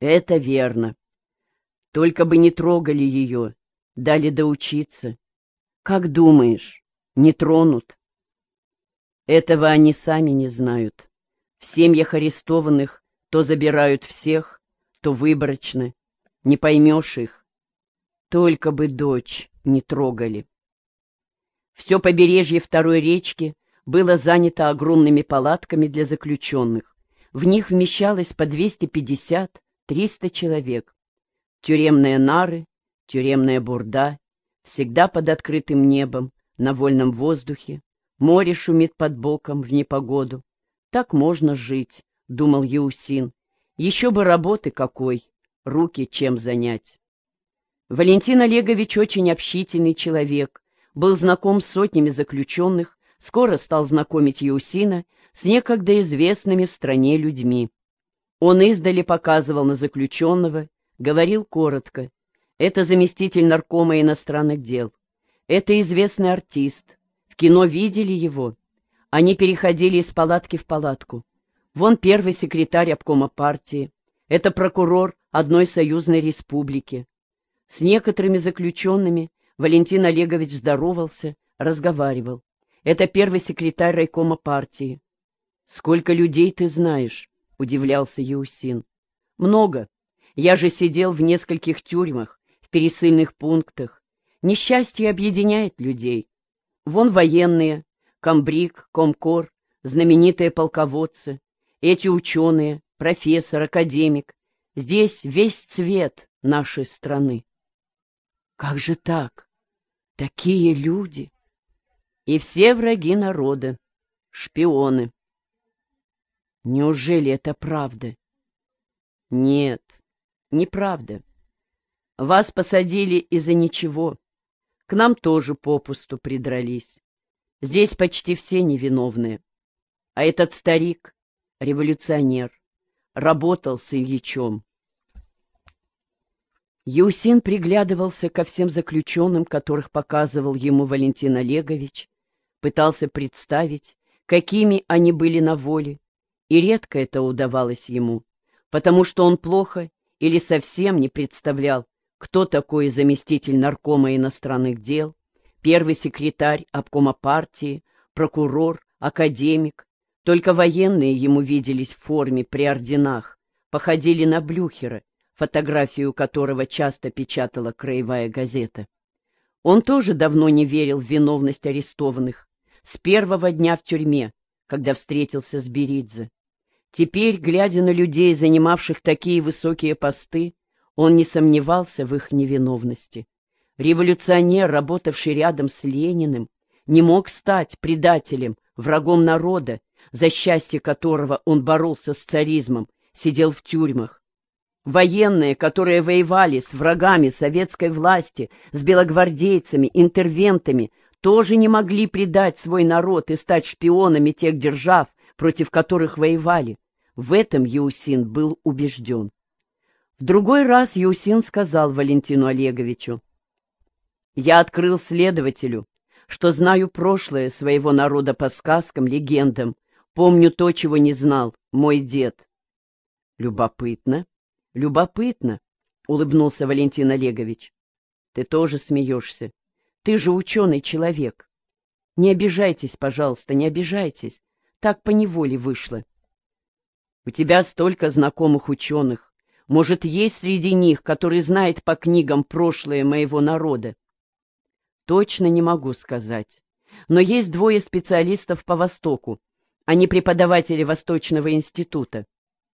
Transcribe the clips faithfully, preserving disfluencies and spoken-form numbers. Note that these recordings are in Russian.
Это верно. Только бы не трогали ее, дали доучиться. Как думаешь, не тронут? Этого они сами не знают. В семьях арестованных то забирают всех, то выборочно. Не поймешь их. Только бы дочь не трогали. Все побережье второй речки было занято огромными палатками для заключенных. В них вмещалось по двести пятьдесят — триста человек. Тюремные нары, тюремная бурда, всегда под открытым небом, на вольном воздухе. Море шумит под боком в непогоду. Так можно жить, — думал Еусин. Еще бы работы какой, руки чем занять. Валентин Олегович очень общительный человек, был знаком с сотнями заключенных, скоро стал знакомить Еусина с некогда известными в стране людьми. Он издали показывал на заключенного, говорил коротко. Это заместитель наркома иностранных дел. Это известный артист. В кино видели его. Они переходили из палатки в палатку. Вон первый секретарь обкома партии. Это прокурор одной союзной республики. С некоторыми заключенными Валентин Олегович здоровался, разговаривал. Это первый секретарь райкома партии. «Сколько людей ты знаешь?» — удивлялся Еусин. «Много. Я же сидел в нескольких тюрьмах, в пересыльных пунктах. Несчастье объединяет людей. Вон военные, комбриг, комкор, знаменитые полководцы, эти ученые, профессор, академик. Здесь весь цвет нашей страны». «Как же так? Такие люди!» «И все враги народа, шпионы». «Неужели это правда?» «Нет, неправда. Вас посадили из-за ничего. К нам тоже попусту придрались. Здесь почти все невиновные. А этот старик — революционер, работал с Ильичом». Еусин приглядывался ко всем заключенным, которых показывал ему Валентин Олегович, пытался представить, какими они были на воле, и редко это удавалось ему, потому что он плохо или совсем не представлял, кто такой заместитель наркома иностранных дел, первый секретарь обкома партии, прокурор, академик. Только военные ему виделись в форме при орденах, походили на Блюхера, фотографию которого часто печатала краевая газета. Он тоже давно не верил в виновность арестованных, с первого дня в тюрьме, когда встретился с Беридзе. Теперь, глядя на людей, занимавших такие высокие посты, он не сомневался в их невиновности. Революционер, работавший рядом с Лениным, не мог стать предателем, врагом народа, за счастье которого он боролся с царизмом, сидел в тюрьмах. Военные, которые воевали с врагами советской власти, с белогвардейцами, интервентами, тоже не могли предать свой народ и стать шпионами тех держав, против которых воевали. В этом Еусин был убежден. В другой раз Еусин сказал Валентину Олеговичу: «Я открыл следователю, что знаю прошлое своего народа по сказкам, легендам, помню то, чего не знал мой дед». «Любопытно, любопытно», — улыбнулся Валентин Олегович. «Ты тоже смеешься. Ты же ученый человек. Не обижайтесь, пожалуйста, не обижайтесь. Так поневоле вышло. У тебя столько знакомых ученых. Может, есть среди них, который знает по книгам прошлое моего народа?» «Точно не могу сказать. Но есть двое специалистов по Востоку. Они преподаватели Восточного института».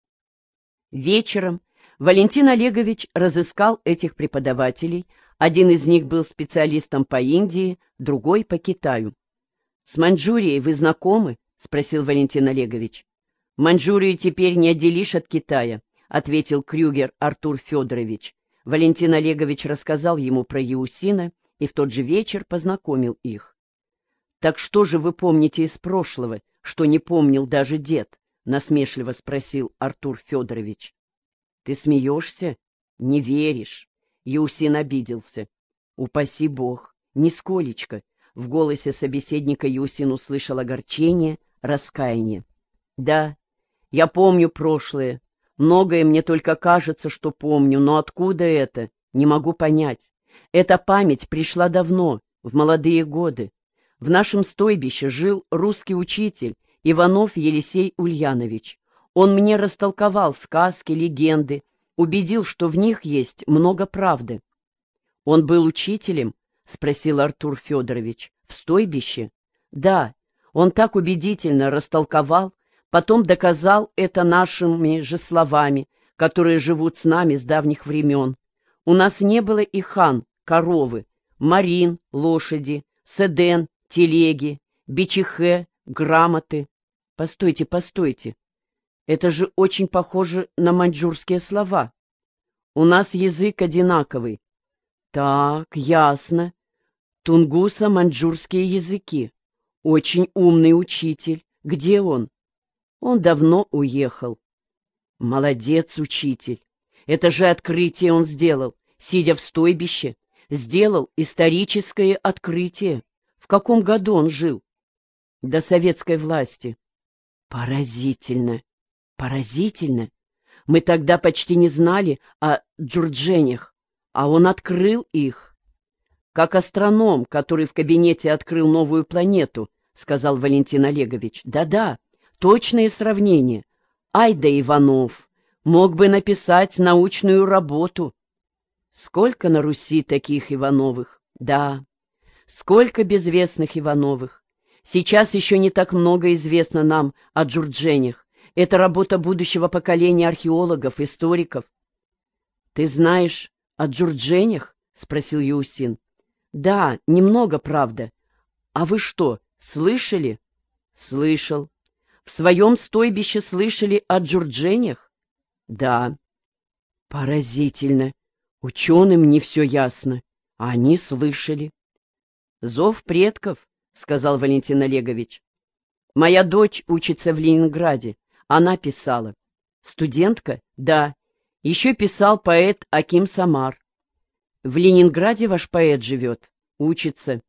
Вечером Валентин Олегович разыскал этих преподавателей. Один из них был специалистом по Индии, другой — по Китаю. «С Маньчжурией вы знакомы?» — спросил Валентин Олегович. «Маньчжурию теперь не отделишь от Китая», — ответил Крюгер Артур Федорович. Валентин Олегович рассказал ему про Еусина и в тот же вечер познакомил их. «Так что же вы помните из прошлого, что не помнил даже дед?» — насмешливо спросил Артур Федорович. «Ты смеешься? Не веришь?» Еусин обиделся. «Упаси Бог! Нисколечко!» В голосе собеседника Еусин услышал огорчение, раскаяние. «Да, я помню прошлое, Многое мне только кажется, что помню, но откуда это, не могу понять. Эта память пришла давно, в молодые годы. В нашем стойбище жил русский учитель Иванов Елисей Ульянович. Он мне растолковал сказки, легенды, убедил, что в них есть много правды. — Он был учителем? — спросил Артур Федорович. — В стойбище? — Да, он так убедительно растолковал, потом доказал это нашими же словами, которые живут с нами с давних времен. У нас не было и хан, коровы, марин, лошади, седен, телеги, бичихе, грамоты. Постойте, постойте. Это же очень похоже на маньчжурские слова. У нас язык одинаковый. Так, ясно. Тунгуса-маньчжурские языки. Очень умный учитель. Где он? Он давно уехал. Молодец, учитель. Это же открытие он сделал, сидя в стойбище. Сделал историческое открытие. В каком году он жил? До советской власти. Поразительно. Поразительно. Мы тогда почти не знали о джурдженях, а он открыл их. Как астроном, который в кабинете открыл новую планету, сказал Валентин Олегович. Да-да, точное сравнение. Ай да Иванов, мог бы написать научную работу. Сколько на Руси таких Ивановых? Да, сколько безвестных Ивановых. Сейчас еще не так много известно нам о джурдженях. Это работа будущего поколения археологов, историков. — Ты знаешь о джурдженях? — спросил Юсин. — Да, немного, правда. А вы что, слышали? — Слышал. — В своем стойбище слышали о джурдженях? — Да. — Поразительно. Ученым не все ясно, а они слышали. — Зов предков, — сказал Валентин Олегович. — Моя дочь учится в Ленинграде. Она писала. Студентка? Да. Еще писал поэт Аким Самар. В Ленинграде ваш поэт живет? Учится.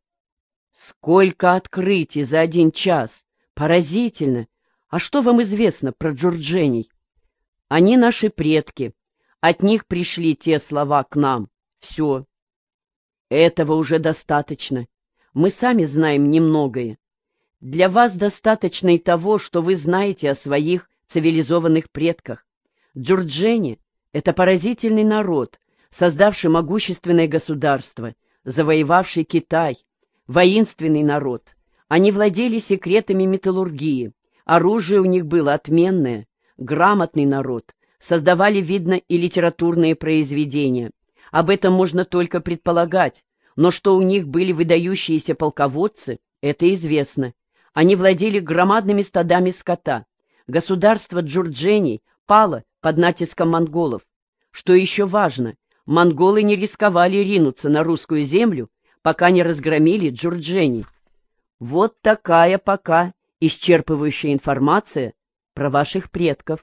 Сколько открытий за один час! Поразительно! А что вам известно про джурдженей? Они наши предки. От них пришли те слова к нам. Все. Этого уже достаточно. Мы сами знаем немногое. Для вас достаточно и того, что вы знаете о своих цивилизованных предках. Джурджени — это поразительный народ, создавший могущественное государство, завоевавший Китай, воинственный народ. Они владели секретами металлургии, оружие у них было отменное, грамотный народ, создавали, видно, и литературные произведения. Об этом можно только предполагать, но что у них были выдающиеся полководцы, это известно. Они владели громадными стадами скота. Государство джурдженей пало под натиском монголов. Что еще важно, монголы не рисковали ринуться на русскую землю, пока не разгромили джурдженей. Вот такая пока исчерпывающая информация про ваших предков.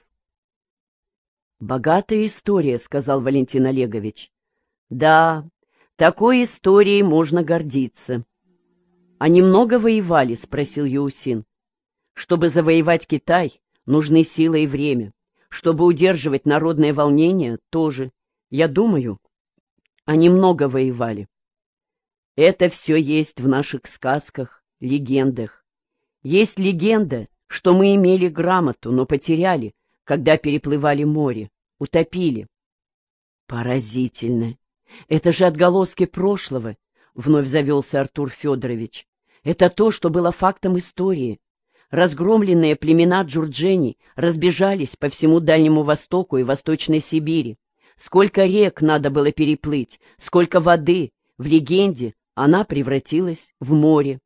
«Богатая история», — сказал Валентин Олегович. «Да, такой историей можно гордиться». «Они много воевали?» — спросил Юсин. «Чтобы завоевать Китай, нужны сила и время. Чтобы удерживать народное волнение, тоже. Я думаю, они много воевали. Это все есть в наших сказках, легендах. Есть легенда, что мы имели грамоту, но потеряли, когда переплывали море, утопили». «Поразительно! Это же отголоски прошлого!» — вновь завелся Артур Федорович. «Это то, что было фактом истории. Разгромленные племена джурдженей разбежались по всему Дальнему Востоку и Восточной Сибири. Сколько рек надо было переплыть, сколько воды. В легенде она превратилась в море».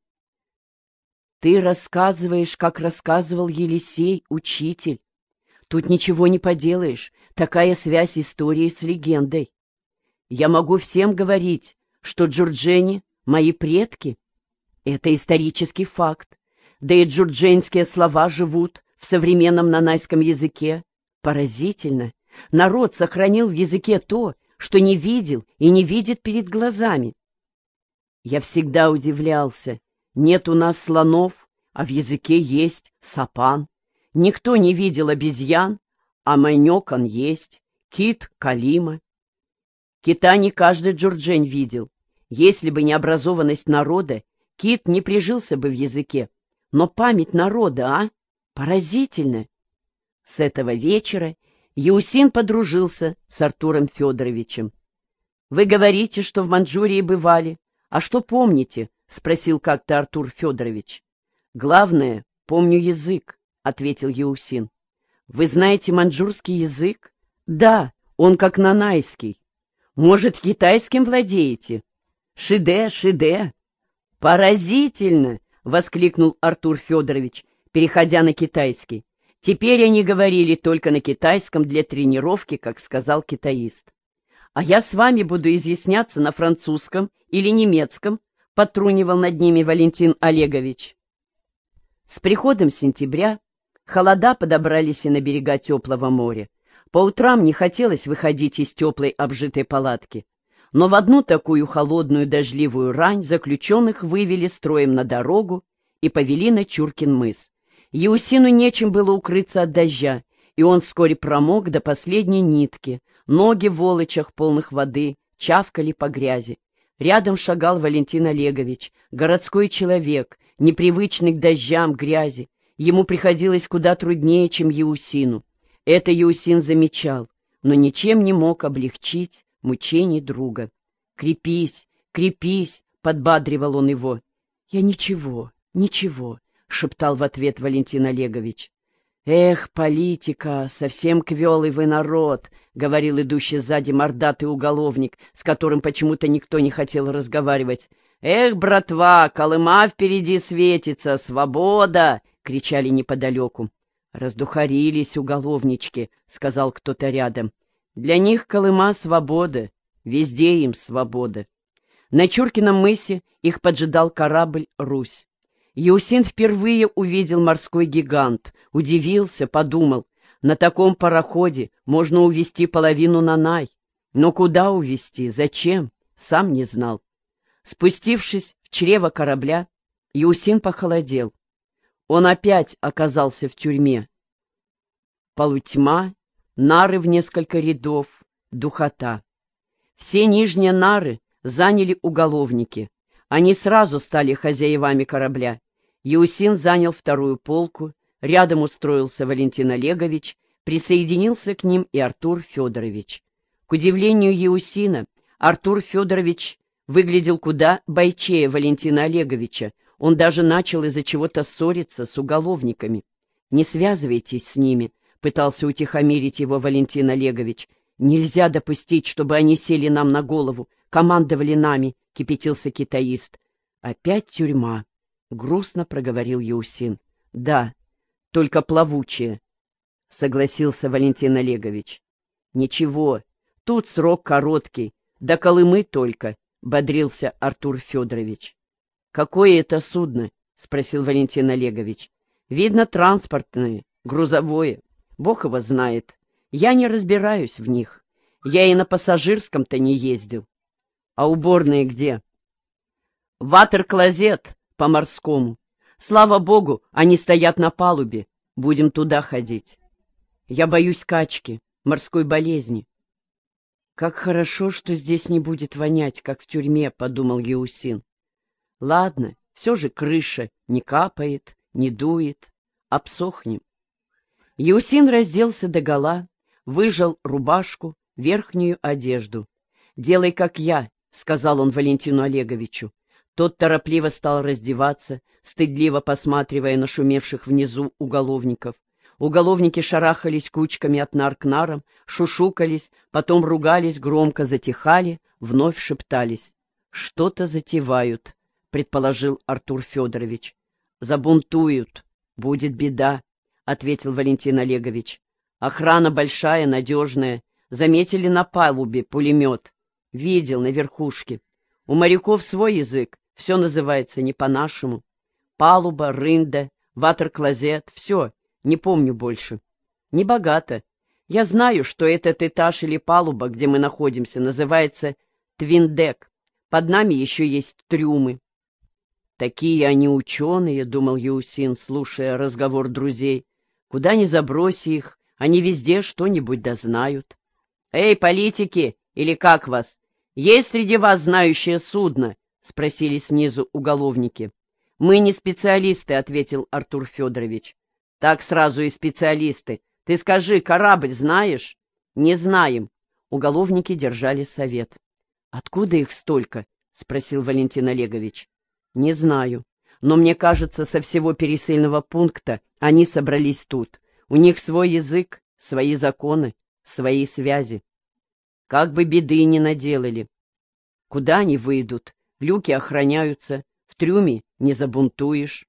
«Ты рассказываешь, как рассказывал Елисей, учитель. Тут ничего не поделаешь, такая связь истории с легендой. Я могу всем говорить, что джурджени — мои предки. Это исторический факт. Да и джурдженские слова живут в современном нанайском языке. Поразительно. Народ сохранил в языке то, что не видел и не видит перед глазами. Я всегда удивлялся. Нет у нас слонов, а в языке есть сапан. Никто не видел обезьян, А манек он есть, кит Калима. Кита не каждый Джурджень видел. Если бы не образованность народа, кит не прижился бы в языке. Но память народа, а? Поразительно! С этого вечера Еусин подружился с Артуром Федоровичем. «Вы говорите, что в Манчжурии бывали. А что помните?» — спросил как-то Артур Федорович. «Главное, помню язык», — ответил Еусин. «Вы знаете маньчжурский язык?» «Да, он как нанайский». «Может, китайским владеете?» «Шиде, шиде». «Поразительно!» — воскликнул Артур Федорович, переходя на китайский. Теперь они говорили только на китайском для тренировки, как сказал китаист. «А я с вами буду изъясняться на французском или немецком», — подтрунивал над ними Валентин Олегович. С приходом сентября холода подобрались и на берега теплого моря. По утрам не хотелось выходить из теплой обжитой палатки. Но в одну такую холодную дождливую рань заключенных вывели строем на дорогу и повели на Чуркин мыс. Еусину нечем было укрыться от дождя, и он вскоре промок до последней нитки. Ноги в волочах, полных воды, чавкали по грязи. Рядом шагал Валентин Олегович, городской человек, непривычный к дождям, грязи. Ему приходилось куда труднее, чем Еусину. Это Еусин замечал, но ничем не мог облегчить мучений друга. «Крепись, крепись!» — подбадривал он его. «Я ничего, ничего!» — шептал в ответ Валентин Олегович. «Эх, политика, совсем квелый вы народ!» — говорил идущий сзади мордатый уголовник, с которым почему-то никто не хотел разговаривать. «Эх, братва, Колыма впереди светится! Свобода!» — кричали неподалеку. «Раздухарились уголовнички», — сказал кто-то рядом. «Для них Колыма — свобода, везде им свобода». На Чуркином мысе их поджидал корабль «Русь». Еусин впервые увидел морской гигант, удивился, подумал, на таком пароходе можно увезти половину Нанай. Но куда увезти, зачем, сам не знал. Спустившись в чрево корабля, Еусин похолодел. Он опять оказался в тюрьме. Полутьма, нары в несколько рядов, духота. Все нижние нары заняли уголовники. Они сразу стали хозяевами корабля. Еусин занял вторую полку, рядом устроился Валентин Олегович, присоединился к ним и Артур Федорович. К удивлению Еусина, Артур Федорович выглядел куда бойчее Валентина Олеговича. Он даже начал из-за чего-то ссориться с уголовниками. «Не связывайтесь с ними», — пытался утихомирить его Валентин Олегович. «Нельзя допустить, чтобы они сели нам на голову, командовали нами», — кипятился китаист. «Опять тюрьма», — грустно проговорил Еусин. «Да, только плавучая», — согласился Валентин Олегович. «Ничего, тут срок короткий, до Колымы только», — бодрился Артур Федорович. «Какое это судно?» — спросил Валентин Олегович. «Видно, транспортное, грузовое. Бог его знает. Я не разбираюсь в них. Я и на пассажирском-то не ездил. А уборные где?» «Ватер-клозет по-морскому. Слава богу, они стоят на палубе. Будем туда ходить. Я боюсь качки, морской болезни». «Как хорошо, что здесь не будет вонять, как в тюрьме», — подумал Еусин. «Ладно, все же крыша не капает, не дует. Обсохнем». Еусин разделся догола, выжал рубашку, верхнюю одежду. «Делай, как я», — сказал он Валентину Олеговичу. Тот торопливо стал раздеваться, стыдливо посматривая на шумевших внизу уголовников. Уголовники шарахались кучками от нар к нарам, шушукались, потом ругались, громко затихали, вновь шептались. «Что-то затевают», — предположил Артур Федорович. «Забунтуют. Будет беда», — ответил Валентин Олегович. «Охрана большая, надежная. Заметили на палубе пулемет. Видел на верхушке. У моряков свой язык, все называется не по-нашему. Палуба, рында, ватер-клозет, все, не помню больше. Небогато. Я знаю, что этот этаж или палуба, где мы находимся, называется твиндек. Под нами еще есть трюмы». «Такие они ученые», — думал Еусин, слушая разговор друзей. «Куда ни заброси их, Они везде что-нибудь да знают. «Эй, политики, или как вас? Есть среди вас знающее судно?» — спросили снизу уголовники. «Мы не специалисты», — ответил Артур Федорович. «Так сразу и специалисты. Ты скажи, корабль знаешь?» «Не знаем». Уголовники держали совет. «Откуда их столько?» — спросил Валентин Олегович. «Не знаю. Но мне кажется, со всего пересыльного пункта они собрались тут. У них свой язык, свои законы, свои связи. Как бы беды не наделали. Куда они выйдут? Люки охраняются, в трюме не забунтуешь».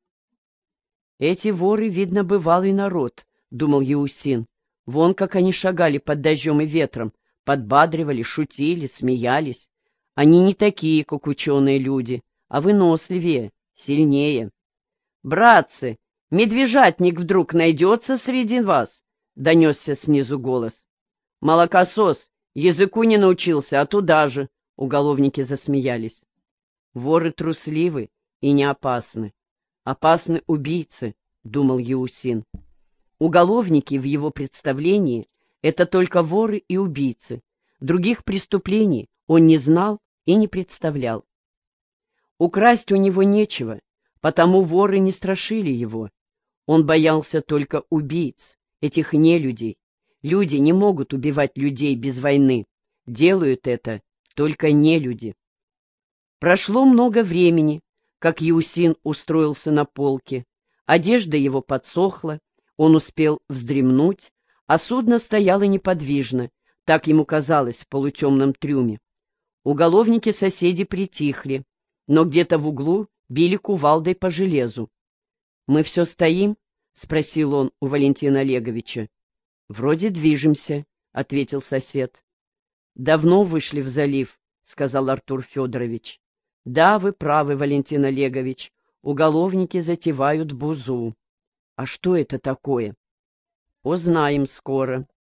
«Эти воры, видно, бывалый народ», — думал Еусин. «Вон как они шагали под дождем и ветром, подбадривали, шутили, смеялись. Они не такие, как ученые люди, а выносливее, сильнее». «Братцы, медвежатник вдруг найдется среди вас?» — донесся снизу голос. «Молокосос, языку не научился, а туда же!» — уголовники засмеялись. «Воры трусливы и не опасны. Опасны убийцы», — думал Еусин. Уголовники в его представлении — это только воры и убийцы. Других преступлений он не знал и не представлял. Украсть у него нечего, потому воры не страшили его. Он боялся только убийц, этих нелюдей. Люди не могут убивать людей без войны. Делают это только нелюди. Прошло много времени, как Еусин устроился на полке. Одежда его подсохла, он успел вздремнуть, а судно стояло неподвижно, так ему казалось в полутемном трюме. Уголовники-соседи притихли, но где-то в углу били кувалдой по железу. «Мы все стоим?» — спросил он у Валентина Олеговича. «Вроде движемся», — ответил сосед. «Давно вышли в залив», — сказал Артур Федорович. «Да, вы правы, Валентин Олегович, уголовники затевают бузу». «А что это такое?» «Узнаем скоро».